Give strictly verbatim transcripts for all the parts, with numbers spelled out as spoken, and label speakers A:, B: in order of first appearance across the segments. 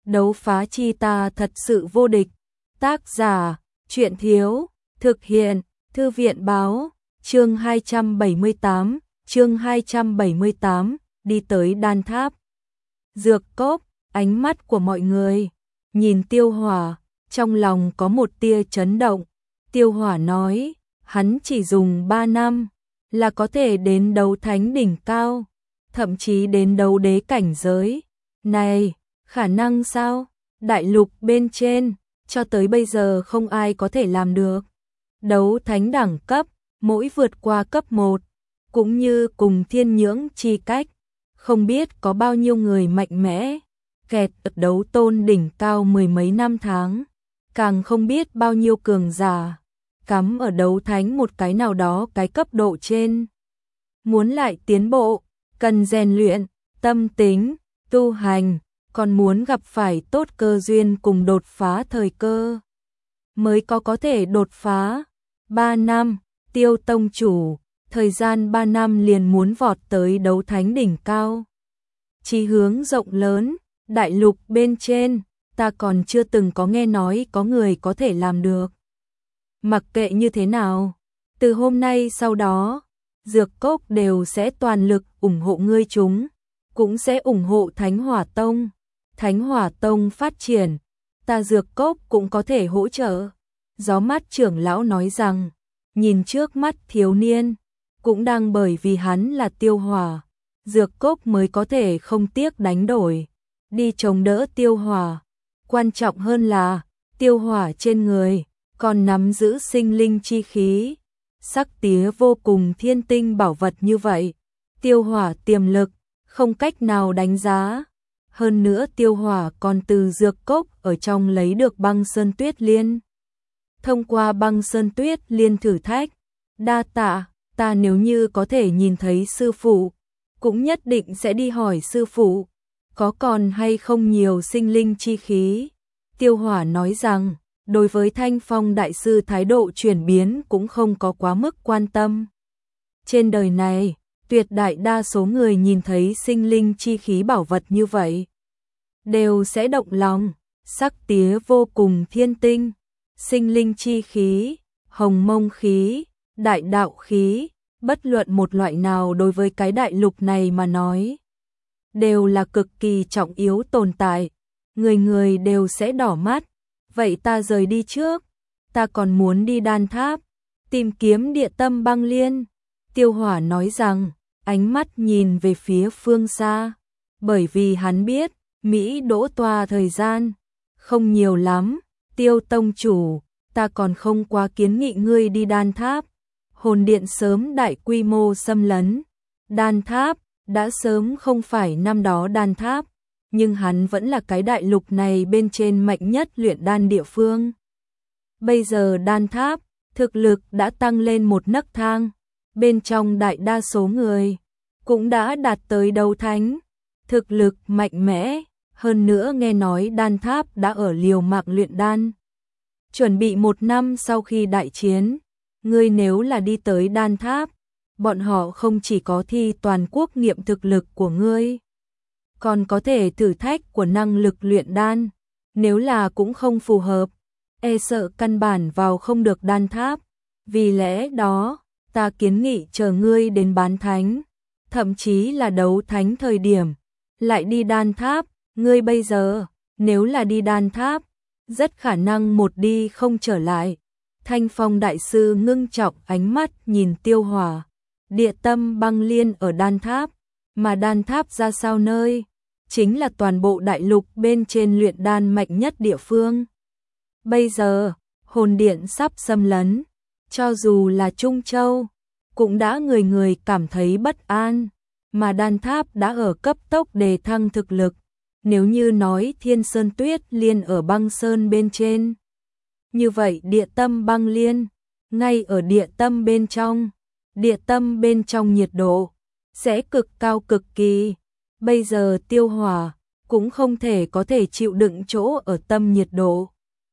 A: Đấu phá chi ta thật sự vô địch. Tác giả, Truyện Thiếu, thực hiện, Thư viện Báo, chương hai trăm bảy mươi tám, chương hai trăm bảy mươi tám, đi tới đan tháp. Dược cốc, ánh mắt của mọi người, nhìn Tiêu Hỏa, trong lòng có một tia chấn động. Tiêu Hỏa nói, hắn chỉ dùng ba năm, là có thể đến đấu thánh đỉnh cao, thậm chí đến đấu đế cảnh giới. Này, khả năng sao? Đại lục bên trên, cho tới bây giờ không ai có thể làm được. Đấu thánh đẳng cấp, mỗi vượt qua cấp một, cũng như cùng thiên nhưỡng chi cách, không biết có bao nhiêu người mạnh mẽ, kẹt ở đấu tôn đỉnh cao mười mấy năm tháng, càng không biết bao nhiêu cường giả, cắm ở đấu thánh một cái nào đó cái cấp độ trên. Muốn lại tiến bộ, cần rèn luyện, tâm tính, tu hành, còn muốn gặp phải tốt cơ duyên cùng đột phá thời cơ, mới có có thể đột phá. Ba năm, Tiêu tông chủ, thời gian ba năm liền muốn vọt tới đấu thánh đỉnh cao. Chí hướng rộng lớn, đại lục bên trên, ta còn chưa từng có nghe nói có người có thể làm được. Mặc kệ như thế nào, từ hôm nay sau đó, Dược Cốc đều sẽ toàn lực ủng hộ ngươi chúng, cũng sẽ ủng hộ Thánh Hỏa Tông. Thánh Hỏa Tông phát triển, ta Dược Cốc cũng có thể hỗ trợ. Gió mắt trưởng lão nói rằng, nhìn trước mắt thiếu niên, cũng đang bởi vì hắn là Tiêu Hỏa, Dược Cốc mới có thể không tiếc đánh đổi, đi chống đỡ Tiêu Hỏa. Quan trọng hơn là, Tiêu Hỏa trên người, còn nắm giữ sinh linh chi khí, sắc tía vô cùng thiên tinh bảo vật như vậy. Tiêu Hỏa tiềm lực, không cách nào đánh giá. Hơn nữa Tiêu Hỏa còn từ Dược Cốc ở trong lấy được băng sơn tuyết liên. Thông qua băng sơn tuyết liên thử thách, đa tạ, ta nếu như có thể nhìn thấy sư phụ, cũng nhất định sẽ đi hỏi sư phụ, có còn hay không nhiều sinh linh chi khí. Tiêu Hỏa nói rằng, đối với Thanh Phong đại sư thái độ chuyển biến cũng không có quá mức quan tâm. Trên đời này, tuyệt đại đa số người nhìn thấy sinh linh chi khí bảo vật như vậy, đều sẽ động lòng. Sắc tía vô cùng thiên tinh, sinh linh chi khí, hồng mông khí, đại đạo khí, bất luận một loại nào đối với cái đại lục này mà nói, đều là cực kỳ trọng yếu tồn tại, người người đều sẽ đỏ mắt. Vậy ta rời đi trước, ta còn muốn đi đan tháp, tìm kiếm địa tâm băng liên. Tiêu Hỏa nói rằng, ánh mắt nhìn về phía phương xa, bởi vì hắn biết, Mỹ đỗ toa thời gian không nhiều lắm. Tiêu tông chủ, ta còn không quá kiến nghị ngươi đi đan tháp. Hồn điện sớm đại quy mô xâm lấn, đan tháp đã sớm không phải năm đó đan tháp, nhưng hắn vẫn là cái đại lục này bên trên mạnh nhất luyện đan địa phương. Bây giờ đan tháp, thực lực đã tăng lên một nấc thang, bên trong đại đa số người cũng đã đạt tới đấu thánh, thực lực mạnh mẽ. Hơn nữa nghe nói đan tháp đã ở liều mạng luyện đan, chuẩn bị một năm sau khi đại chiến. Ngươi nếu là đi tới đan tháp, bọn họ không chỉ có thi toàn quốc nghiệm thực lực của ngươi, còn có thể thử thách của năng lực luyện đan. Nếu là cũng không phù hợp, e sợ căn bản vào không được đan tháp. Vì lẽ đó, ta kiến nghị chờ ngươi đến bán thánh, thậm chí là đấu thánh thời điểm, lại đi đan tháp. Ngươi bây giờ, nếu là đi đan tháp, rất khả năng một đi không trở lại. Thanh Phong đại sư ngưng trọng ánh mắt nhìn Tiêu Hỏa, địa tâm băng liên ở đan tháp, mà đan tháp ra sao nơi, chính là toàn bộ đại lục bên trên luyện đan mạnh nhất địa phương. Bây giờ, hồn điện sắp xâm lấn, cho dù là Trung Châu, cũng đã người người cảm thấy bất an, mà đan tháp đã ở cấp tốc đề thăng thực lực. Nếu như nói Thiên Sơn Tuyết Liên ở băng sơn bên trên, như vậy địa tâm băng liên, ngay ở địa tâm bên trong, địa tâm bên trong nhiệt độ sẽ cực cao cực kỳ. Bây giờ Tiêu Hỏa cũng không thể có thể chịu đựng chỗ ở tâm nhiệt độ.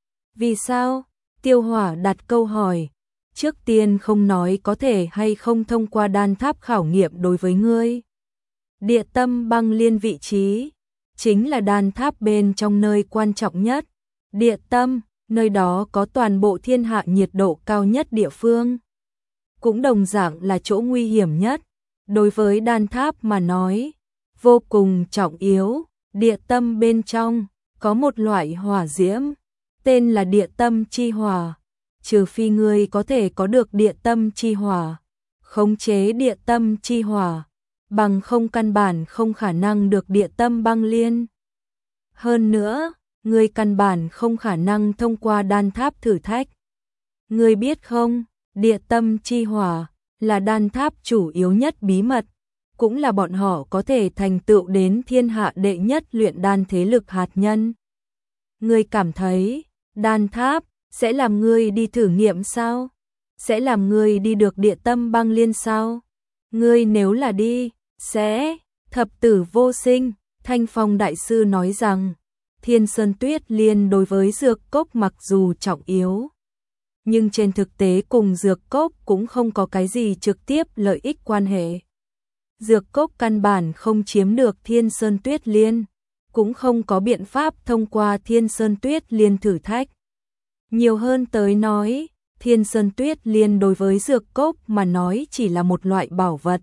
A: Vì sao? Tiêu Hỏa đặt câu hỏi. Trước tiên không nói có thể hay không thông qua đan tháp khảo nghiệm đối với ngươi. Địa tâm băng liên vị trí, chính là đan tháp bên trong nơi quan trọng nhất, địa tâm, nơi đó có toàn bộ thiên hạ nhiệt độ cao nhất địa phương. Cũng đồng dạng là chỗ nguy hiểm nhất, đối với đan tháp mà nói, vô cùng trọng yếu, địa tâm bên trong, có một loại hỏa diễm, tên là địa tâm chi hỏa, trừ phi ngươi có thể có được địa tâm chi hỏa, khống chế địa tâm chi hỏa, bằng không căn bản không khả năng được địa tâm băng liên. Hơn nữa, ngươi căn bản không khả năng thông qua đan tháp thử thách. Ngươi biết không, địa tâm chi hỏa là đan tháp chủ yếu nhất bí mật, cũng là bọn họ có thể thành tựu đến thiên hạ đệ nhất luyện đan thế lực hạt nhân. Ngươi cảm thấy, đan tháp sẽ làm ngươi đi thử nghiệm sao? Sẽ làm ngươi đi được địa tâm băng liên sao? Ngươi nếu là đi, sẽ thập tử vô sinh. Thanh Phong đại sư nói rằng, Thiên Sơn Tuyết Liên đối với dược cốc mặc dù trọng yếu, nhưng trên thực tế cùng dược cốc cũng không có cái gì trực tiếp lợi ích quan hệ. Dược cốc căn bản không chiếm được Thiên Sơn Tuyết Liên, cũng không có biện pháp thông qua Thiên Sơn Tuyết Liên thử thách. Nhiều hơn tới nói, Thiên Sơn Tuyết Liên đối với dược cốc mà nói chỉ là một loại bảo vật.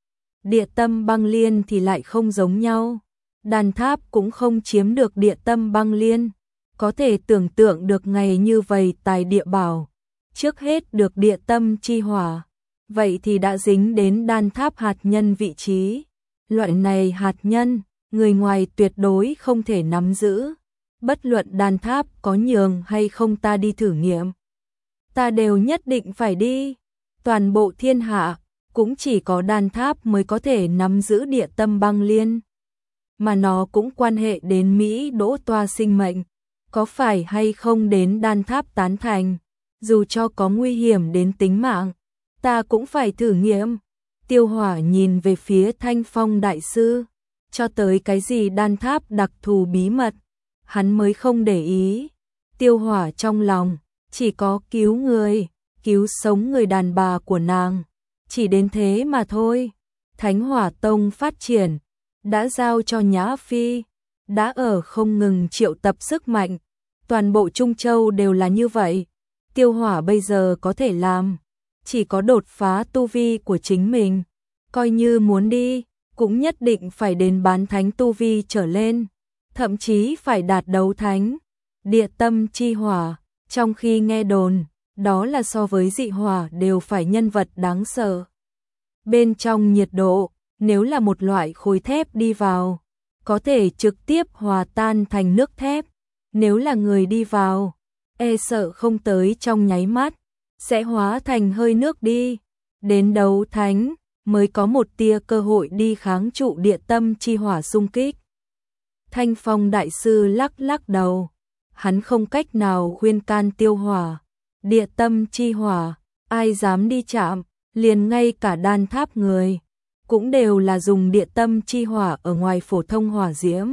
A: Địa tâm băng liên thì lại không giống nhau. Đan tháp cũng không chiếm được địa tâm băng liên. Có thể tưởng tượng được ngày như vậy tài địa bảo. Trước hết được địa tâm chi hỏa. Vậy thì đã dính đến đan tháp hạt nhân vị trí. Loại này hạt nhân, người ngoài tuyệt đối không thể nắm giữ. Bất luận đan tháp có nhường hay không ta đi thử nghiệm, ta đều nhất định phải đi. Toàn bộ thiên hạ, cũng chỉ có đan tháp mới có thể nắm giữ địa tâm băng liên. Mà nó cũng quan hệ đến Mỹ Đỗ Toa sinh mệnh, có phải hay không đến đan tháp tán thành, dù cho có nguy hiểm đến tính mạng, ta cũng phải thử nghiệm. Tiêu Hỏa nhìn về phía Thanh Phong đại sư, cho tới cái gì đan tháp đặc thù bí mật, hắn mới không để ý. Tiêu Hỏa trong lòng chỉ có cứu người, cứu sống người đàn bà của nàng, chỉ đến thế mà thôi. Thánh Hỏa Tông phát triển, đã giao cho Nhã Phi, đã ở không ngừng triệu tập sức mạnh, toàn bộ Trung Châu đều là như vậy. Tiêu Hỏa bây giờ có thể làm, chỉ có đột phá tu vi của chính mình, coi như muốn đi, cũng nhất định phải đến bán thánh tu vi trở lên, thậm chí phải đạt đấu thánh. Địa tâm chi hỏa, trong khi nghe đồn, đó là so với dị hỏa đều phải nhân vật đáng sợ. Bên trong nhiệt độ, nếu là một loại khối thép đi vào, có thể trực tiếp hòa tan thành nước thép. Nếu là người đi vào, e sợ không tới trong nháy mắt, sẽ hóa thành hơi nước đi. Đến đấu thánh, mới có một tia cơ hội đi kháng trụ địa tâm chi hỏa xung kích. Thanh Phong đại sư lắc lắc đầu, hắn không cách nào khuyên can Tiêu Hỏa. Địa tâm chi hỏa, ai dám đi chạm, liền ngay cả đan tháp người, cũng đều là dùng địa tâm chi hỏa ở ngoài phổ thông hỏa diễm.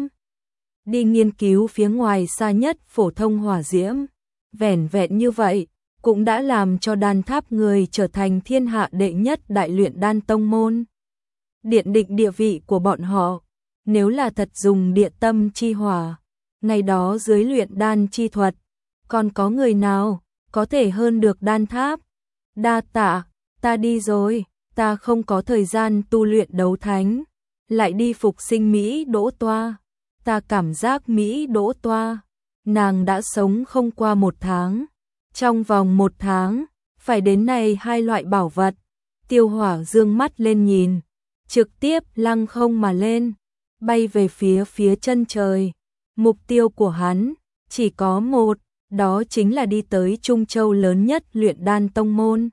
A: Đi nghiên cứu phía ngoài xa nhất phổ thông hỏa diễm, vẻn vẹn như vậy, cũng đã làm cho đan tháp người trở thành thiên hạ đệ nhất đại luyện đan tông môn. Điện định địa vị của bọn họ, nếu là thật dùng địa tâm chi hỏa, ngày đó dưới luyện đan chi thuật, còn có người nào có thể hơn được đan tháp? Đa tạ, ta đi rồi, ta không có thời gian tu luyện đấu thánh, lại đi phục sinh Mỹ Đỗ Toa. Ta cảm giác Mỹ Đỗ Toa, nàng đã sống không qua một tháng. Trong vòng một tháng, phải đến này hai loại bảo vật. Tiêu Hỏa dương mắt lên nhìn, trực tiếp lăng không mà lên, bay về phía phía chân trời. Mục tiêu của hắn chỉ có một, đó chính là đi tới Trung Châu lớn nhất luyện đan tông môn.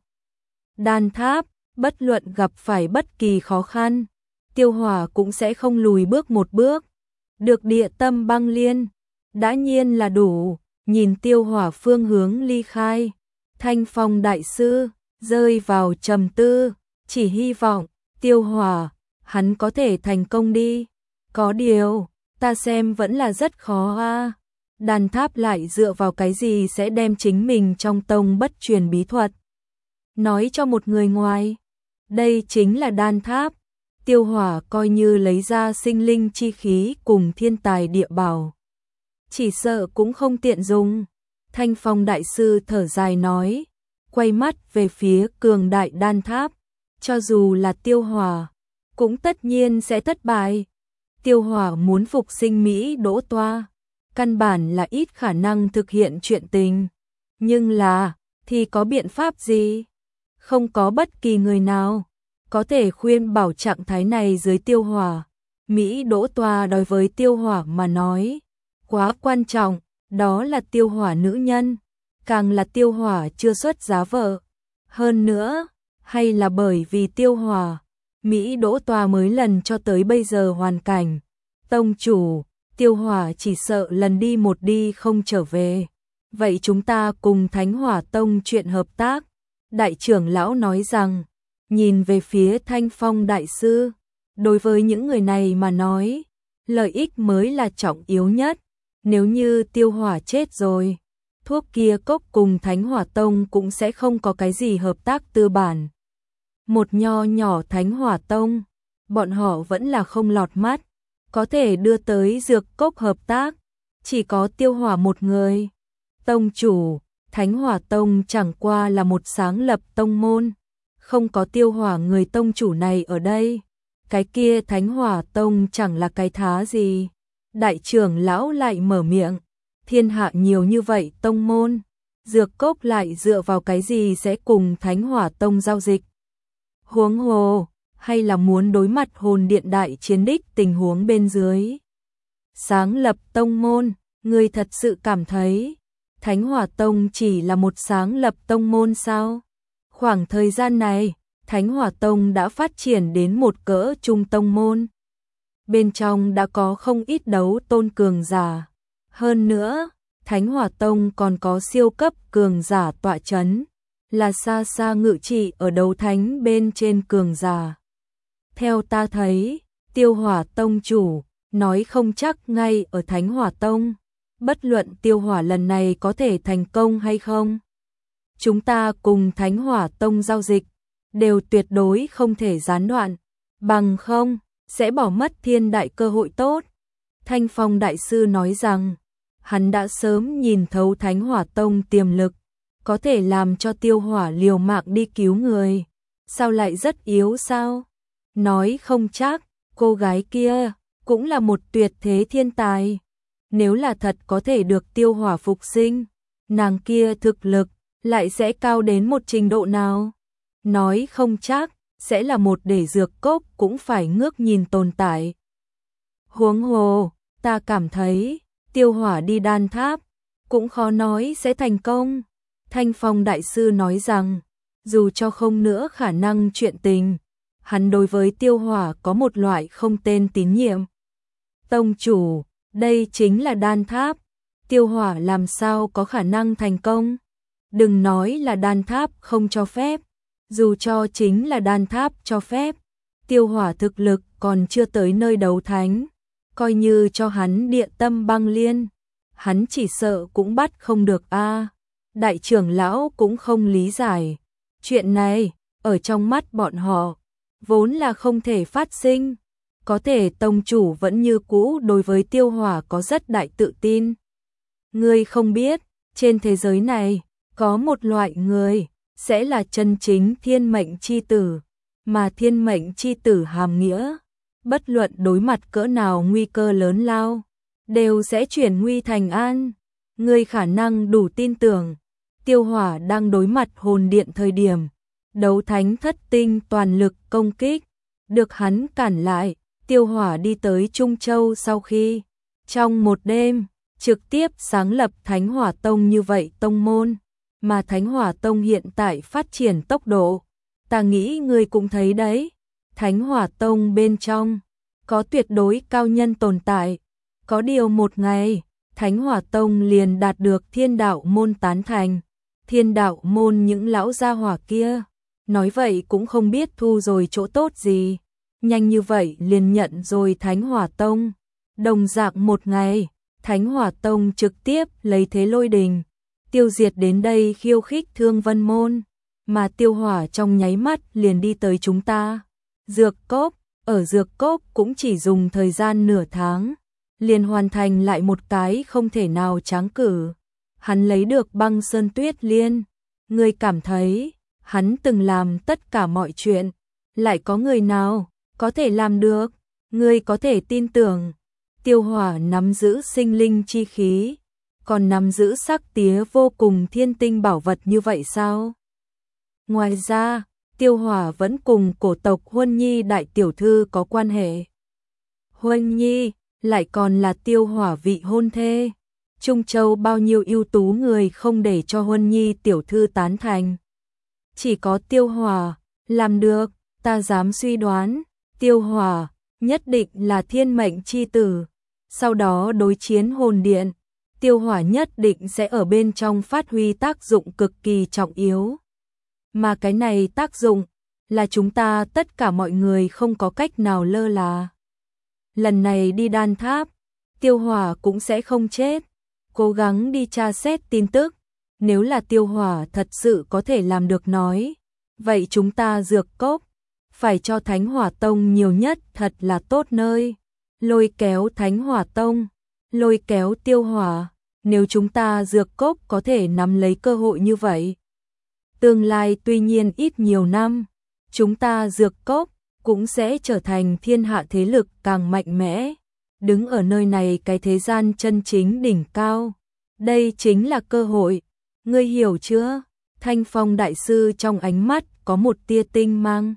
A: Đan tháp, bất luận gặp phải bất kỳ khó khăn, Tiêu Hỏa cũng sẽ không lùi bước một bước. Được địa tâm băng liên, đã nhiên là đủ. Nhìn Tiêu Hỏa phương hướng ly khai, Thanh Phong đại sư rơi vào trầm tư, chỉ hy vọng Tiêu Hỏa hắn có thể thành công đi. Có điều, ta xem vẫn là rất khó a. Đan tháp lại dựa vào cái gì sẽ đem chính mình trong tông bất truyền bí thuật nói cho một người ngoài? Đây chính là đan tháp. Tiêu Hỏa coi như lấy ra sinh linh chi khí cùng thiên tài địa bảo, chỉ sợ cũng không tiện dùng. Thanh Phong đại sư thở dài nói, quay mắt về phía cường đại đan tháp, cho dù là Tiêu Hỏa, cũng tất nhiên sẽ thất bại. Tiêu Hỏa muốn phục sinh Mỹ Đỗ Toa, căn bản là ít khả năng thực hiện chuyện tình. Nhưng là, thì có biện pháp gì? Không có bất kỳ người nào có thể khuyên bảo trạng thái này dưới Tiêu Hỏa. Mỹ Đỗ Toa đối với Tiêu Hỏa mà nói, quá quan trọng, đó là Tiêu Hỏa nữ nhân, càng là Tiêu Hỏa chưa xuất giá vợ. Hơn nữa, hay là bởi vì Tiêu Hỏa, Mỹ Đỗ Toa mới lần cho tới bây giờ hoàn cảnh. Tông chủ, Tiêu Hỏa chỉ sợ lần đi một đi không trở về. Vậy chúng ta cùng Thánh Hỏa Tông chuyện hợp tác. Đại trưởng lão nói rằng, nhìn về phía Thanh Phong đại sư, đối với những người này mà nói, lợi ích mới là trọng yếu nhất. Nếu như Tiêu Hỏa chết rồi, thuốc kia cốc cùng Thánh Hỏa Tông cũng sẽ không có cái gì hợp tác tư bản. Một nho nhỏ Thánh Hỏa Tông, bọn họ vẫn là không lọt mắt, có thể đưa tới dược cốc hợp tác, chỉ có Tiêu Hỏa một người. Tông chủ, Thánh Hỏa Tông chẳng qua là một sáng lập tông môn, không có Tiêu Hỏa người tông chủ này ở đây, cái kia Thánh Hỏa Tông chẳng là cái thá gì. Đại trưởng lão lại mở miệng, thiên hạ nhiều như vậy tông môn, dược cốc lại dựa vào cái gì sẽ cùng Thánh Hỏa Tông giao dịch? Huống hồ, hay là muốn đối mặt hồn điện đại chiến đích tình huống bên dưới? Sáng lập tông môn, người thật sự cảm thấy Thánh Hỏa Tông chỉ là một sáng lập tông môn sao? Khoảng thời gian này, Thánh Hỏa Tông đã phát triển đến một cỡ trung tông môn. Bên trong đã có không ít đấu tôn cường giả. Hơn nữa, Thánh Hỏa Tông còn có siêu cấp cường giả tọa chấn, là xa xa ngự trị ở đấu thánh bên trên cường giả. Theo ta thấy, Tiêu Hỏa Tông chủ, nói không chắc ngay ở Thánh Hỏa Tông, bất luận Tiêu Hỏa lần này có thể thành công hay không. Chúng ta cùng Thánh Hỏa Tông giao dịch, đều tuyệt đối không thể gián đoạn, bằng không, sẽ bỏ mất thiên đại cơ hội tốt. Thanh Phong đại sư nói rằng, hắn đã sớm nhìn thấu Thánh Hỏa Tông tiềm lực, có thể làm cho Tiêu Hỏa liều mạng đi cứu người. Sao lại rất yếu sao? Nói không chắc, cô gái kia cũng là một tuyệt thế thiên tài. Nếu là thật có thể được Tiêu Hỏa phục sinh, nàng kia thực lực lại sẽ cao đến một trình độ nào? Nói không chắc, sẽ là một để dược cốc cũng phải ngước nhìn tồn tại. Huống hồ, ta cảm thấy, Tiêu Hỏa đi đan tháp, cũng khó nói sẽ thành công. Thanh Phong đại sư nói rằng, dù cho không nữa khả năng chuyện tình, hắn đối với Tiêu Hỏa có một loại không tên tín nhiệm. Tông chủ, đây chính là đan tháp, Tiêu Hỏa làm sao có khả năng thành công? Đừng nói là đan tháp không cho phép, dù cho chính là đan tháp cho phép, Tiêu Hỏa thực lực còn chưa tới nơi đấu thánh, coi như cho hắn địa tâm băng liên, hắn chỉ sợ cũng bắt không được a. Đại trưởng lão cũng không lý giải, chuyện này ở trong mắt bọn họ vốn là không thể phát sinh, có thể tông chủ vẫn như cũ đối với Tiêu Hỏa có rất đại tự tin. Ngươi không biết, trên thế giới này có một loại người sẽ là chân chính thiên mệnh chi tử, mà thiên mệnh chi tử hàm nghĩa, bất luận đối mặt cỡ nào nguy cơ lớn lao, đều sẽ chuyển nguy thành an. Ngươi khả năng đủ tin tưởng, Tiêu Hỏa đang đối mặt hồn điện thời điểm, đấu thánh thất tinh toàn lực công kích, được hắn cản lại. Tiêu Hỏa đi tới Trung Châu sau khi, trong một đêm, trực tiếp sáng lập Thánh Hỏa Tông như vậy tông môn, mà Thánh Hỏa Tông hiện tại phát triển tốc độ, ta nghĩ ngươi cũng thấy đấy, Thánh Hỏa Tông bên trong, có tuyệt đối cao nhân tồn tại, có điều một ngày, Thánh Hỏa Tông liền đạt được thiên đạo môn tán thành, thiên đạo môn những lão gia hỏa kia, nói vậy cũng không biết thu rồi chỗ tốt gì. Nhanh như vậy liền nhận rồi Thánh Hỏa Tông. Đồng dạng một ngày, Thánh Hỏa Tông trực tiếp lấy thế lôi đình, tiêu diệt đến đây khiêu khích Thương Vân Môn, mà Tiêu Hỏa trong nháy mắt liền đi tới chúng ta. Dược cốc, ở dược cốc cũng chỉ dùng thời gian nửa tháng, liền hoàn thành lại một cái không thể nào tráng cử. Hắn lấy được băng sơn tuyết liên, ngươi cảm thấy, hắn từng làm tất cả mọi chuyện, lại có người nào có thể làm được, ngươi có thể tin tưởng. Tiêu Hỏa nắm giữ sinh linh chi khí, còn nắm giữ sắc tía vô cùng thiên tinh bảo vật như vậy sao? Ngoài ra, Tiêu Hỏa vẫn cùng cổ tộc Huân Nhi đại tiểu thư có quan hệ. Huân Nhi lại còn là Tiêu Hỏa vị hôn thê. Trung Châu bao nhiêu ưu tú người không để cho Huân Nhi tiểu thư tán thành. Chỉ có Tiêu Hỏa làm được, ta dám suy đoán, Tiêu Hỏa nhất định là thiên mệnh chi tử. Sau đó đối chiến hồn điện, Tiêu Hỏa nhất định sẽ ở bên trong phát huy tác dụng cực kỳ trọng yếu. Mà cái này tác dụng là chúng ta tất cả mọi người không có cách nào lơ là. Lần này đi đan tháp, Tiêu Hỏa cũng sẽ không chết. Cố gắng đi tra xét tin tức, nếu là Tiêu Hỏa thật sự có thể làm được nói, vậy chúng ta dược cốc phải cho Thánh Hỏa Tông nhiều nhất thật là tốt nơi. Lôi kéo Thánh Hỏa Tông, lôi kéo Tiêu Hỏa, nếu chúng ta dược cốc có thể nắm lấy cơ hội như vậy. Tương lai tuy nhiên ít nhiều năm, chúng ta dược cốc cũng sẽ trở thành thiên hạ thế lực càng mạnh mẽ, đứng ở nơi này cái thế gian chân chính đỉnh cao. Đây chính là cơ hội, ngươi hiểu chưa? Thanh Phong đại sư trong ánh mắt có một tia tinh mang,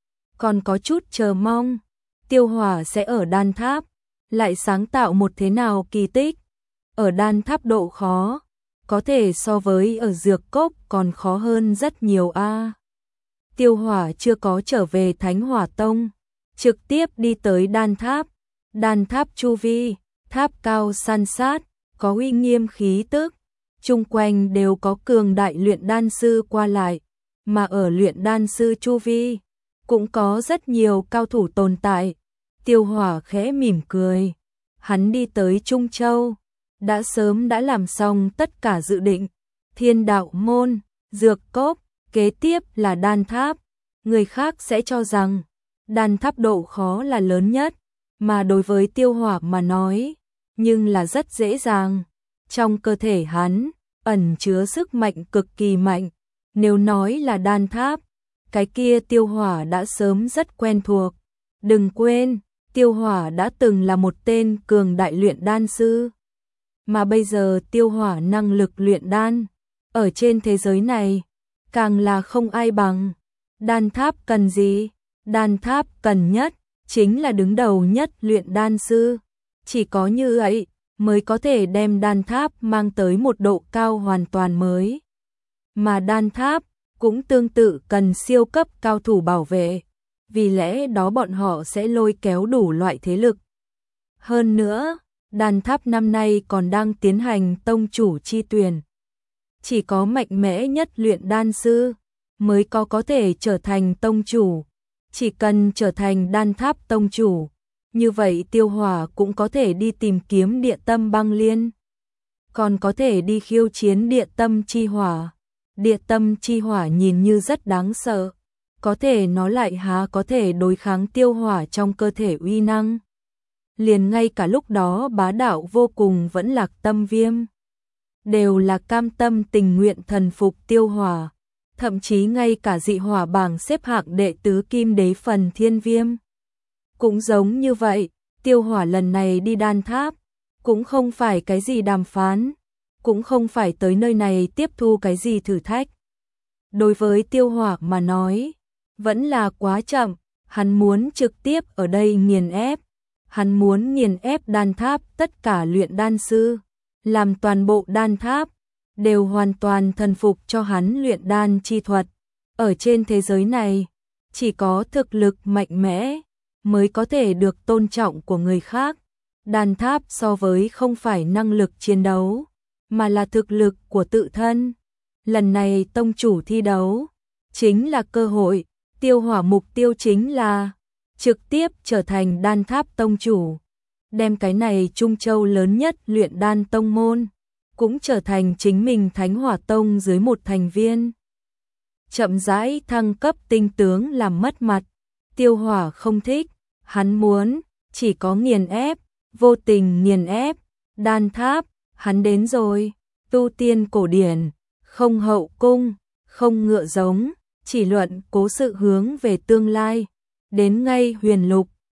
A: còn có chút chờ mong. Tiêu Hỏa sẽ ở đan tháp, lại sáng tạo một thế nào kỳ tích. Ở đan tháp độ khó, có thể so với ở dược cốc còn khó hơn rất nhiều a. À. Tiêu Hỏa chưa có trở về Thánh Hỏa Tông, trực tiếp đi tới đan tháp. Đan tháp chu vi, tháp cao san sát, có uy nghiêm khí tức, chung quanh đều có cường đại luyện đan sư qua lại, mà ở luyện đan sư chu vi cũng có rất nhiều cao thủ tồn tại. Tiêu Hỏa khẽ mỉm cười, hắn đi tới Trung Châu, đã sớm đã làm xong tất cả dự định. Thiên đạo môn, dược cốc, kế tiếp là đan tháp. Người khác sẽ cho rằng đan tháp độ khó là lớn nhất, mà đối với Tiêu Hỏa mà nói, nhưng là rất dễ dàng. Trong cơ thể hắn ẩn chứa sức mạnh cực kỳ mạnh, nếu nói là đan tháp, cái kia Tiêu Hỏa đã sớm rất quen thuộc. Đừng quên, Tiêu Hỏa đã từng là một tên cường đại luyện đan sư, mà bây giờ Tiêu Hỏa năng lực luyện đan ở trên thế giới này càng là không ai bằng. Đan tháp cần gì? Đan tháp cần nhất chính là đứng đầu nhất luyện đan sư, chỉ có như vậy mới có thể đem đan tháp mang tới một độ cao hoàn toàn mới. Mà đan tháp cũng tương tự cần siêu cấp cao thủ bảo vệ, vì lẽ đó bọn họ sẽ lôi kéo đủ loại thế lực. Hơn nữa, đan tháp năm nay còn đang tiến hành tông chủ chi tuyển. Chỉ có mạnh mẽ nhất luyện đan sư mới có có thể trở thành tông chủ. Chỉ cần trở thành đan tháp tông chủ, như vậy Tiêu Hỏa cũng có thể đi tìm kiếm địa tâm băng liên, còn có thể đi khiêu chiến địa tâm chi hỏa. Địa tâm chi hỏa nhìn như rất đáng sợ, có thể nó lại há có thể đối kháng Tiêu Hỏa trong cơ thể uy năng. Liền ngay cả lúc đó bá đạo vô cùng vẫn Lạc Tâm Viêm, đều là cam tâm tình nguyện thần phục Tiêu Hỏa. Thậm chí ngay cả dị hỏa bảng xếp hạng đệ tứ Kim Đế Phần Thiên Viêm cũng giống như vậy. Tiêu Hỏa lần này đi đan tháp cũng không phải cái gì đàm phán, cũng không phải tới nơi này tiếp thu cái gì thử thách. Đối với Tiêu Hỏa mà nói, vẫn là quá chậm. Hắn muốn trực tiếp ở đây nghiền ép, hắn muốn nghiền ép đan tháp tất cả luyện đan sư, làm toàn bộ đan tháp đều hoàn toàn thần phục cho hắn luyện đan chi thuật. Ở trên thế giới này, chỉ có thực lực mạnh mẽ mới có thể được tôn trọng của người khác. Đan tháp so với không phải năng lực chiến đấu, mà là thực lực của tự thân. Lần này tông chủ thi đấu chính là cơ hội. Tiêu Hỏa mục tiêu chính là trực tiếp trở thành đan tháp tông chủ, đem cái này Trung Châu lớn nhất luyện đan tông môn cũng trở thành chính mình Thánh Hỏa Tông dưới một thành viên. Chậm rãi thăng cấp tinh tướng làm mất mặt, Tiêu Hỏa không thích, hắn muốn, chỉ có nghiền ép, vô tình nghiền ép, đan tháp, hắn đến rồi, tu tiên cổ điển, không hậu cung, không ngựa giống, chỉ luận cố sự hướng về tương lai, đến ngay huyền lục,